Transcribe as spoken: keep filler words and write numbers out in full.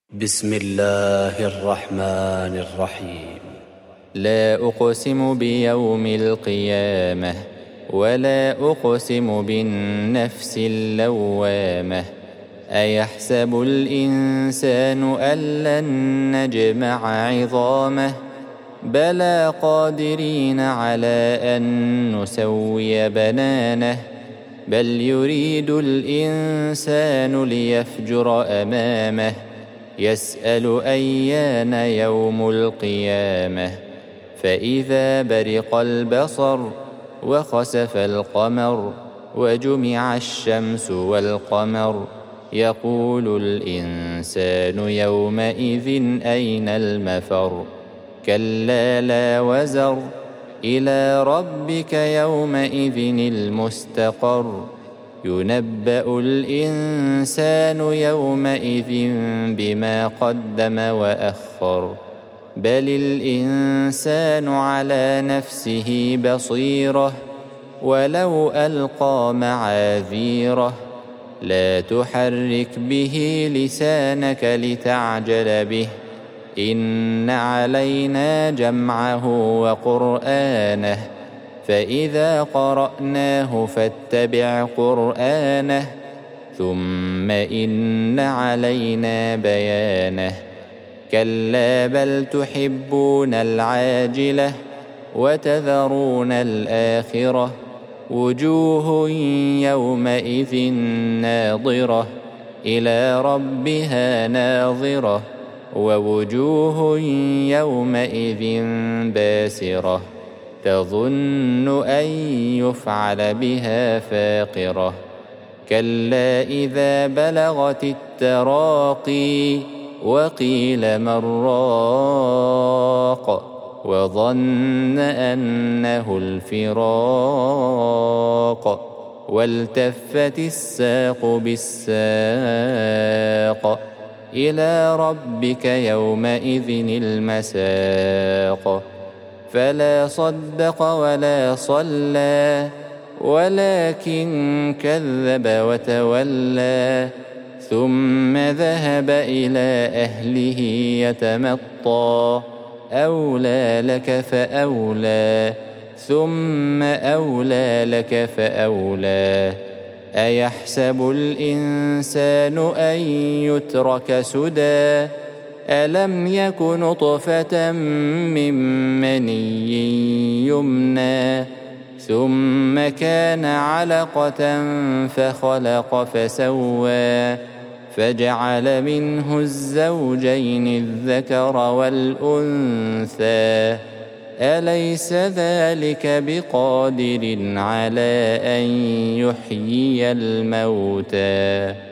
بسم الله الرحمن الرحيم. لا أقسم بيوم القيامة ولا أقسم بالنفس اللوامة. أيحسب الإنسان أن لن نجمع عظامه بلى قادرين على أن نسوي بنانه بل يريد الإنسان ليفجر أمامه يسأل أيان يوم القيامة. فإذا برق البصر وخسف القمر وجمع الشمس والقمر يقول الإنسان يومئذ أين المفر. كلا لا وزر إلى ربك يومئذ المستقر. ينبأ الإنسان يومئذ بما قدم وأخر. بل الإنسان على نفسه بصيرة ولو ألقى معاذيره. لا تحرك به لسانك لتعجل به إن علينا جمعه وقرآنه فإذا قرأناه فاتبع قرآنه ثم إن علينا بيانه. كلا بل تحبون العاجلة وتذرون الآخرة. وجوه يومئذ ناظرة إلى ربها ناظرة ووجوه يومئذ باسرة تظن أن يفعل بها فاقرة. كلا إذا بلغت التراقي وقيل من راق وظن أنه الفراق والتفت الساق بالساق إلى ربك يومئذ المساق. فلا صدق ولا صلى ولكن كذب وتولى ثم ذهب إلى أهله يتمطى. أولى لك فأولى ثم أولى لك فأولى. أيحسب الإنسان أن يترك سدى ألم يك نطفة من مني يمنى ثم كان علقة فخلق فسوى فجعل منه الزوجين الذكر والأنثى. أليس ذلك بقادر على أن يحيي الموتى